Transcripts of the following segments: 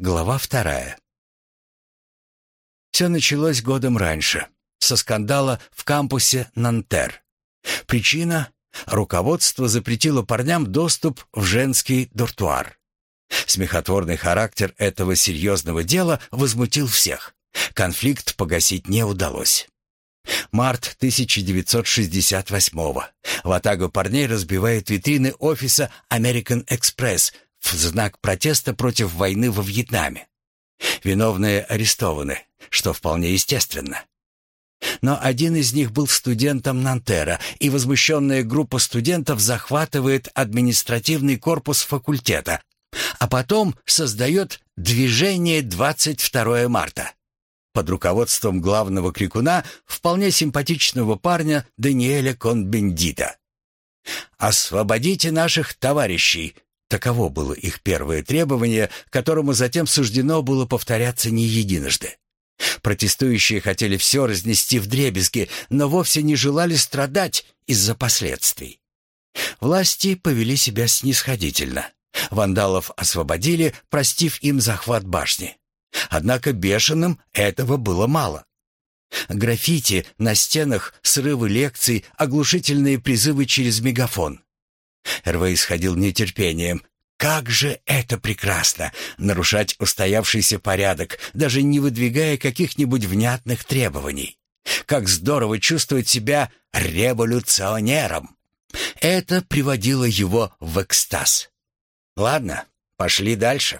Глава 2. Все началось годом раньше, со скандала в кампусе Нантер. Причина — руководство запретило парням доступ в женский дортуар. Смехотворный характер этого серьезного дела возмутил всех. Конфликт погасить не удалось. Март 1968-го. Ватага парней разбивает витрины офиса American Express в знак протеста против войны во Вьетнаме. Виновные арестованы, что вполне естественно. Но один из них был студентом Нантера, и возмущенная группа студентов захватывает административный корпус факультета, а потом создает движение 22 марта под руководством главного крикуна, вполне симпатичного парня Даниэля Кон-Бендита. «Освободите наших товарищей!» Таково было их первое требование, которому затем суждено было повторяться не единожды. Протестующие хотели все разнести вдребезги, но вовсе не желали страдать из-за последствий. Власти повели себя снисходительно. Вандалов освободили, простив им захват башни. Однако бешеным этого было мало. Граффити на стенах, срывы лекций, оглушительные призывы через мегафон. РВ исходил нетерпением. Как же это прекрасно — нарушать устоявшийся порядок, даже не выдвигая каких-нибудь внятных требований. Как здорово чувствовать себя революционером. Это приводило его в экстаз. Ладно, пошли дальше.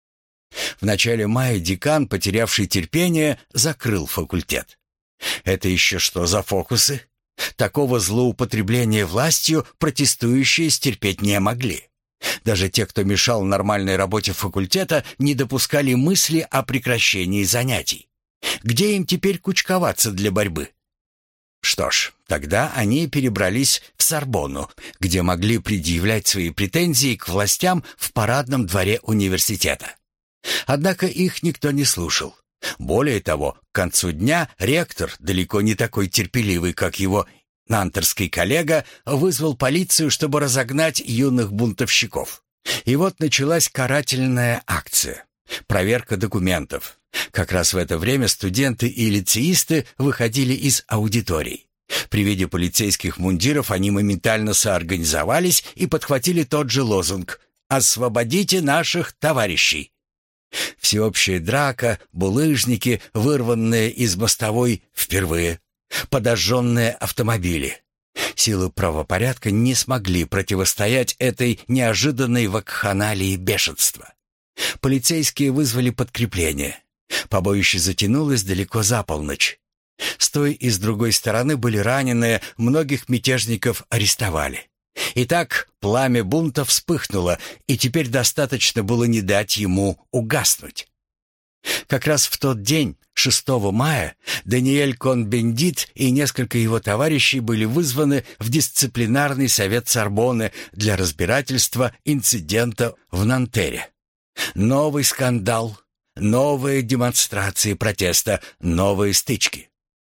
В начале мая декан, потерявший терпение, закрыл факультет. Это еще что за фокусы? Такого злоупотребления властью протестующие стерпеть не могли. Даже те, кто мешал нормальной работе факультета, не допускали мысли о прекращении занятий. Где им теперь кучковаться для борьбы? Что ж, тогда они перебрались в Сорбонну, где могли предъявлять свои претензии к властям в парадном дворе университета. Однако их никто не слушал. Более того, к концу дня ректор, далеко не такой терпеливый, как его нантерский коллега, вызвал полицию, чтобы разогнать юных бунтовщиков. И вот началась карательная акция. Проверка документов. Как раз в это время студенты и лицеисты выходили из аудиторий. При виде полицейских мундиров они моментально соорганизовались и подхватили тот же лозунг «Освободите наших товарищей». Всеобщая драка, булыжники, вырванные из мостовой впервые, подожженные автомобили. Силы правопорядка не смогли противостоять этой неожиданной вакханалии бешенства. Полицейские вызвали подкрепление. Побоище затянулось далеко за полночь. С той и с другой стороны были раненые, многих мятежников арестовали. Итак, пламя бунта вспыхнуло, и теперь достаточно было не дать ему угаснуть. Как раз в тот день, 6 мая, Даниэль Кон-Бендит и несколько его товарищей были вызваны в дисциплинарный совет Сорбонны для разбирательства инцидента в Нантере. Новый скандал, новые демонстрации протеста, новые стычки.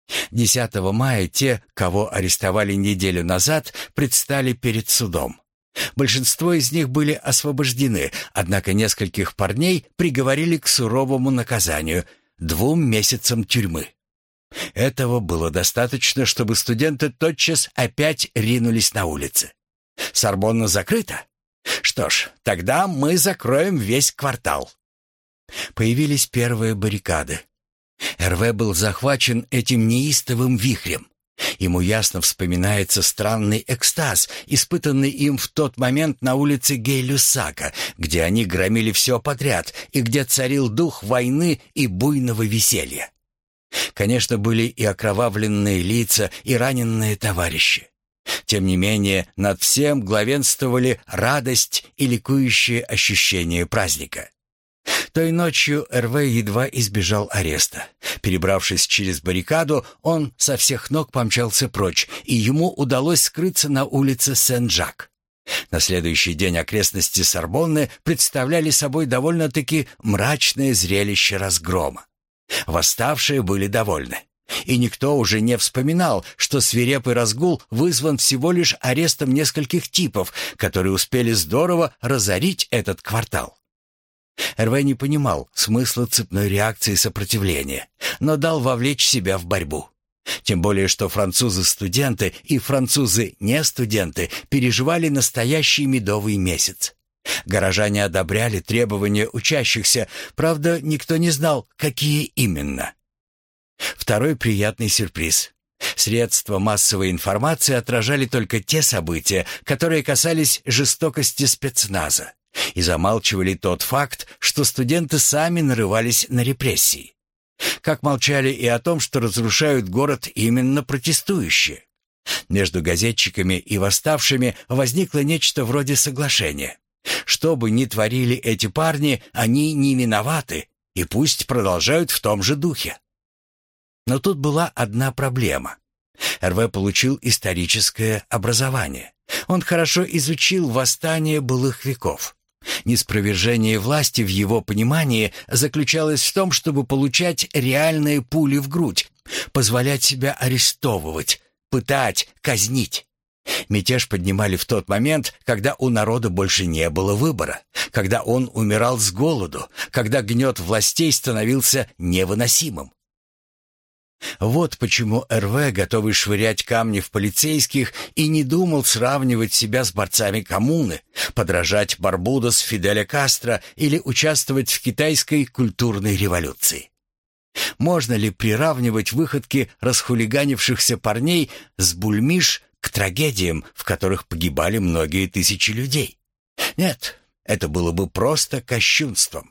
10 мая те, кого арестовали неделю назад, предстали перед судом. Большинство из них были освобождены, однако нескольких парней приговорили к суровому наказанию — 2 месяцам тюрьмы. Этого было достаточно, чтобы студенты тотчас опять ринулись на улицы. Сорбонна закрыта? Что ж, тогда мы закроем весь квартал. Появились первые баррикады. РВ был захвачен этим неистовым вихрем. Ему ясно вспоминается странный экстаз, испытанный им в тот момент на улице Гей-Люссака, где они громили все подряд и где царил дух войны и буйного веселья. Конечно, были и окровавленные лица, и раненые товарищи. Тем не менее, над всем главенствовали радость и ликующее ощущение праздника. Той ночью РВ едва избежал ареста. Перебравшись через баррикаду, он со всех ног помчался прочь, и ему удалось скрыться на улице Сен-Жак. На следующий день окрестности Сорбонны представляли собой довольно-таки мрачное зрелище разгрома. Восставшие были довольны. И никто уже не вспоминал, что свирепый разгул вызван всего лишь арестом нескольких типов, которые успели здорово разорить этот квартал. РВ не понимал смысла цепной реакции сопротивления, но дал вовлечь себя в борьбу. Тем более, что французы-студенты и французы-не-студенты переживали настоящий медовый месяц. Горожане одобряли требования учащихся, правда, никто не знал, какие именно. Второй приятный сюрприз. Средства массовой информации отражали только те события, которые касались жестокости спецназа, и замалчивали тот факт, что студенты сами нарывались на репрессии. Как молчали и о том, что разрушают город именно протестующие. Между газетчиками и восставшими возникло нечто вроде соглашения. Что бы ни творили эти парни, они не виноваты, и пусть продолжают в том же духе. Но тут была одна проблема. РВ получил историческое образование. Он хорошо изучил восстания былых веков. Неспровержение власти в его понимании заключалось в том, чтобы получать реальные пули в грудь, позволять себя арестовывать, пытать, казнить. Мятеж поднимали в тот момент, когда у народа больше не было выбора, когда он умирал с голоду, когда гнет властей становился невыносимым. Вот почему РВ, готовый швырять камни в полицейских, и не думал сравнивать себя с борцами коммуны, подражать Барбудос Фиделя Кастро или участвовать в китайской культурной революции. Можно ли приравнивать выходки расхулиганившихся парней с Бульмиш к трагедиям, в которых погибали многие тысячи людей? Нет, это было бы просто кощунством.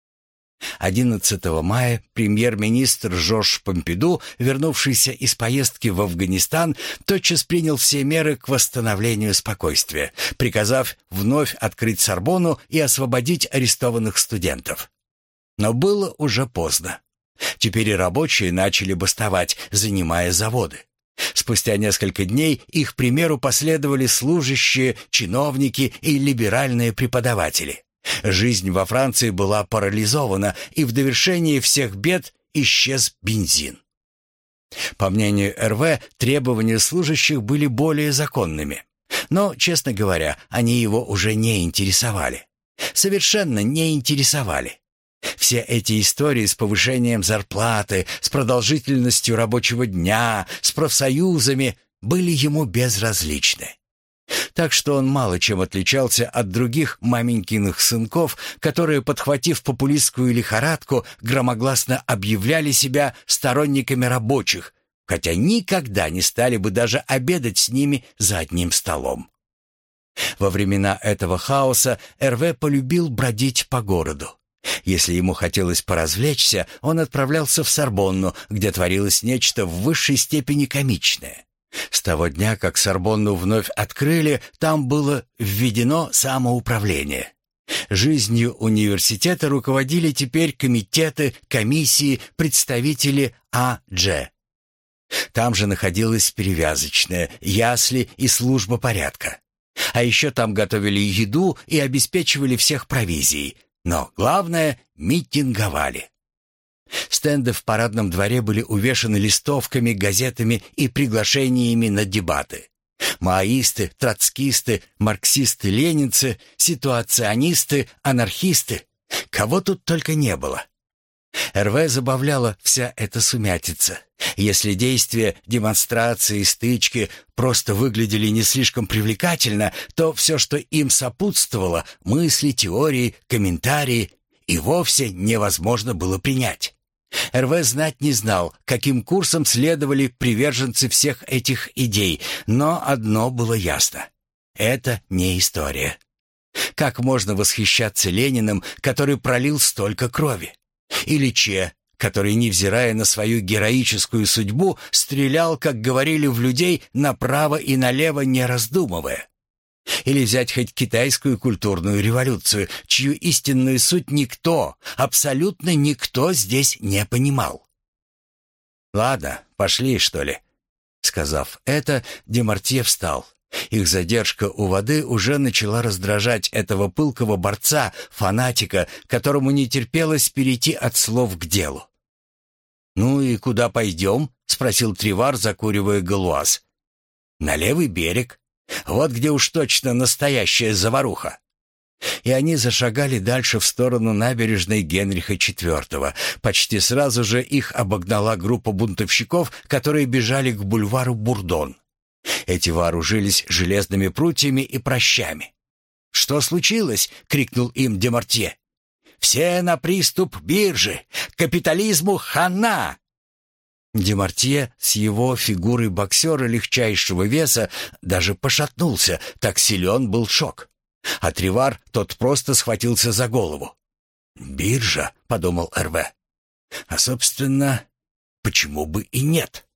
11 мая премьер-министр Жорж Помпиду, вернувшийся из поездки в Афганистан, тотчас принял все меры к восстановлению спокойствия, приказав вновь открыть Сорбонну и освободить арестованных студентов. Но было уже поздно. Теперь и рабочие начали бастовать, занимая заводы. Спустя несколько дней их примеру последовали служащие, чиновники и либеральные преподаватели. Жизнь во Франции была парализована, и в довершение всех бед исчез бензин. По мнению РВ, требования служащих были более законными. Но, честно говоря, они его уже не интересовали. Совершенно не интересовали. Все эти истории с повышением зарплаты, с продолжительностью рабочего дня, с профсоюзами были ему безразличны. Так что он мало чем отличался от других маменькиных сынков, которые, подхватив популистскую лихорадку, громогласно объявляли себя сторонниками рабочих, хотя никогда не стали бы даже обедать с ними за одним столом. Во времена этого хаоса РВ полюбил бродить по городу. Если ему хотелось поразвлечься, он отправлялся в Сорбонну, где творилось нечто в высшей степени комичное. С того дня, как Сорбонну вновь открыли, там было введено самоуправление. Жизнью университета руководили теперь комитеты, комиссии, представители А.Дж. Там же находилась перевязочная, ясли и служба порядка. А еще там готовили еду и обеспечивали всех провизией. Но главное — митинговали. Стенды в парадном дворе были увешаны листовками, газетами и приглашениями на дебаты. Маоисты, троцкисты, марксисты-ленинцы, ситуационисты, анархисты. Кого тут только не было. РВ забавляла вся эта сумятица. Если действия, демонстрации, стычки просто выглядели не слишком привлекательно, то все, что им сопутствовало, мысли, теории, комментарии, и вовсе невозможно было принять. РВ знать не знал, каким курсом следовали приверженцы всех этих идей, но одно было ясно — это не история. Как можно восхищаться Лениным, который пролил столько крови? Или Че, который, невзирая на свою героическую судьбу, стрелял, как говорили, в людей направо и налево, не раздумывая? Или взять хоть китайскую культурную революцию, чью истинную суть никто, абсолютно никто здесь не понимал. «Ладно, пошли, что ли?» Сказав это, Демартье встал. Их задержка у воды уже начала раздражать этого пылкого борца, фанатика, которому не терпелось перейти от слов к делу. «Ну и куда пойдем?» — спросил Тривар, закуривая галуаз. «На левый берег. Вот где уж точно настоящая заваруха». И они зашагали дальше в сторону набережной Генриха IV. Почти сразу же их обогнала группа бунтовщиков, которые бежали к бульвару Бурдон. Эти вооружились железными прутьями и пращами. «Что случилось?» — крикнул им Демартье. «Все на приступ биржи! Капитализму хана!» Демартье с его фигурой боксера легчайшего веса даже пошатнулся, так силен был шок. А Тривар тот просто схватился за голову. «Биржа», — подумал Эрве. «А, собственно, почему бы и нет?»